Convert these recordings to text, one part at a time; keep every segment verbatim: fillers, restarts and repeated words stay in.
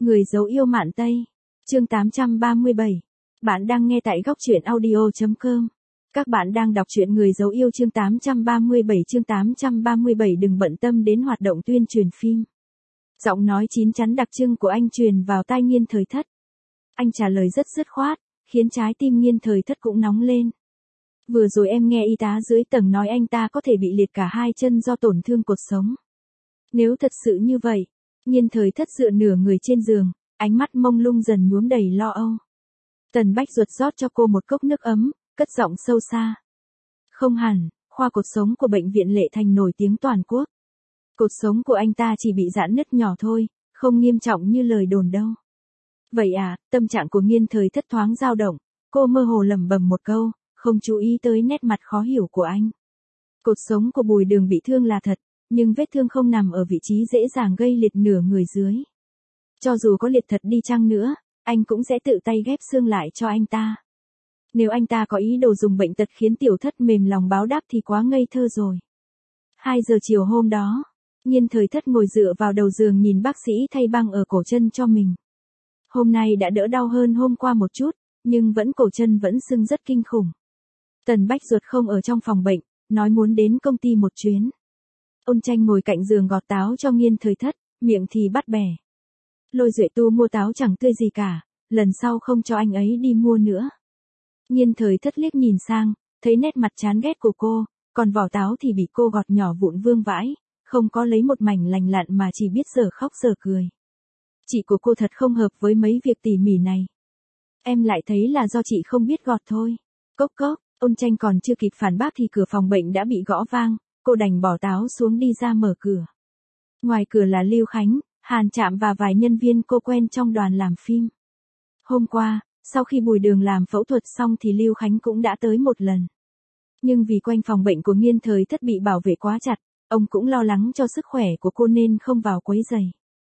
Người dấu yêu Mạn Tây. Chương tám trăm ba mươi bảy. Bạn đang nghe tại góc truyện audio chấm com. Các bạn đang đọc truyện Người dấu yêu chương tám trăm ba mươi bảy. Chương tám trăm ba mươi bảy đừng bận tâm đến hoạt động tuyên truyền phim. Giọng nói chín chắn đặc trưng của anh truyền vào tai Nghiên Thời Thất. Anh trả lời rất dứt khoát, khiến trái tim Nghiên Thời Thất cũng nóng lên. Vừa rồi em nghe y tá dưới tầng nói anh ta có thể bị liệt cả hai chân do tổn thương cột sống. Nếu thật sự như vậy, Nghiên Thời Thất dựa nửa người trên giường, ánh mắt mông lung dần nhuốm đầy lo âu. Tần Bách ruột rót cho cô một cốc nước ấm, cất giọng sâu xa. Không hẳn, khoa cột sống của bệnh viện Lệ Thành nổi tiếng toàn quốc. Cột sống của anh ta chỉ bị giãn nứt nhỏ thôi, không nghiêm trọng như lời đồn đâu. Vậy à, tâm trạng của Nghiên Thời Thất thoáng dao động, cô mơ hồ lẩm bẩm một câu, không chú ý tới nét mặt khó hiểu của anh. Cột sống của Bùi Đường bị thương là thật, nhưng vết thương không nằm ở vị trí dễ dàng gây liệt nửa người dưới. Cho dù có liệt thật đi chăng nữa, anh cũng sẽ tự tay ghép xương lại cho anh ta. Nếu anh ta có ý đồ dùng bệnh tật khiến Tiểu Thất mềm lòng báo đáp thì quá ngây thơ rồi. Hai giờ chiều hôm đó, Nghiên Thời Thất ngồi dựa vào đầu giường nhìn bác sĩ thay băng ở cổ chân cho mình. Hôm nay đã đỡ đau hơn hôm qua một chút, nhưng vẫn cổ chân vẫn sưng rất kinh khủng. Tần Bách ruột không ở trong phòng bệnh, nói muốn đến công ty một chuyến. Ôn Tranh ngồi cạnh giường gọt táo cho Nghiên Thời Thất, miệng thì bắt bẻ. Lôi Duệ Tu mua táo chẳng tươi gì cả, lần sau không cho anh ấy đi mua nữa. Nghiên Thời Thất liếc nhìn sang, thấy nét mặt chán ghét của cô, còn vỏ táo thì bị cô gọt nhỏ vụn vương vãi, không có lấy một mảnh lành lặn mà chỉ biết giờ khóc giờ cười. Chị của cô thật không hợp với mấy việc tỉ mỉ này. Em lại thấy là do chị không biết gọt thôi. Cốc cốc, Ôn Tranh còn chưa kịp phản bác thì cửa phòng bệnh đã bị gõ vang, cô đành bỏ táo xuống đi ra mở cửa. Ngoài cửa là Lưu Khánh, Hàn Trạm và vài nhân viên cô quen trong đoàn làm phim. Hôm qua, sau khi Bùi Đường làm phẫu thuật xong thì Lưu Khánh cũng đã tới một lần. Nhưng vì quanh phòng bệnh của Nghiên Thời Thất bị bảo vệ quá chặt, ông cũng lo lắng cho sức khỏe của cô nên không vào quấy rầy.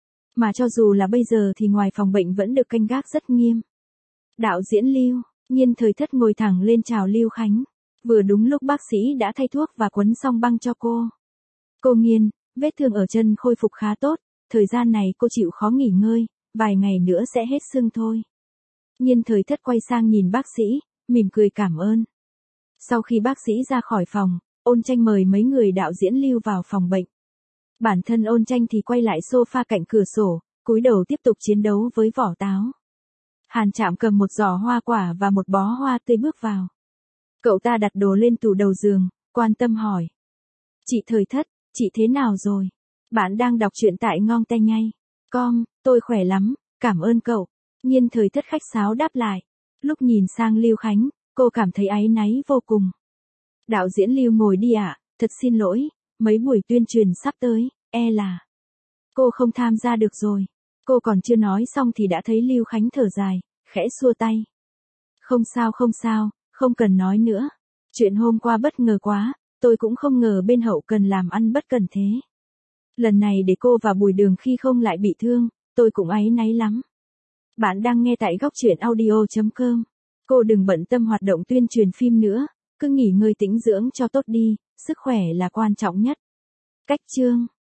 Mà cho dù là bây giờ thì ngoài phòng bệnh vẫn được canh gác rất nghiêm. Đạo diễn Lưu, Nghiên Thời Thất ngồi thẳng lên chào Lưu Khánh. Vừa đúng lúc bác sĩ đã thay thuốc và quấn xong băng cho cô. Cô Nghiên, vết thương ở chân khôi phục khá tốt, thời gian này cô chịu khó nghỉ ngơi, vài ngày nữa sẽ hết sưng thôi. Nghiên Thời Thất quay sang nhìn bác sĩ, mỉm cười cảm ơn. Sau khi bác sĩ ra khỏi phòng, Ôn Tranh mời mấy người đạo diễn Lưu vào phòng bệnh. Bản thân Ôn Tranh thì quay lại sofa cạnh cửa sổ, cúi đầu tiếp tục chiến đấu với vỏ táo. Hàn Trạm cầm một giỏ hoa quả và một bó hoa tươi bước vào. Cậu ta đặt đồ lên tủ đầu giường, quan tâm hỏi. Chị Thời Thất, chị thế nào rồi? Bạn đang đọc truyện tại ngon tay nhây. Com, tôi khỏe lắm, cảm ơn cậu. Nghiên Thời Thất khách sáo đáp lại. Lúc nhìn sang Lưu Khánh, cô cảm thấy áy náy vô cùng. Đạo diễn Lưu ngồi đi ạ, à, thật xin lỗi, mấy buổi tuyên truyền sắp tới, e là cô không tham gia được rồi. Cô còn chưa nói xong thì đã thấy Lưu Khánh thở dài, khẽ xua tay. Không sao không sao, không cần nói nữa. Chuyện hôm qua bất ngờ quá, tôi cũng không ngờ bên hậu cần làm ăn bất cần thế. Lần này để cô và Bùi Đường khi không lại bị thương, tôi cũng áy náy lắm. Bạn đang nghe tại góc truyện audio chấm com. Cô đừng bận tâm hoạt động tuyên truyền phim nữa, cứ nghỉ ngơi tĩnh dưỡng cho tốt đi, sức khỏe là quan trọng nhất. Cách chương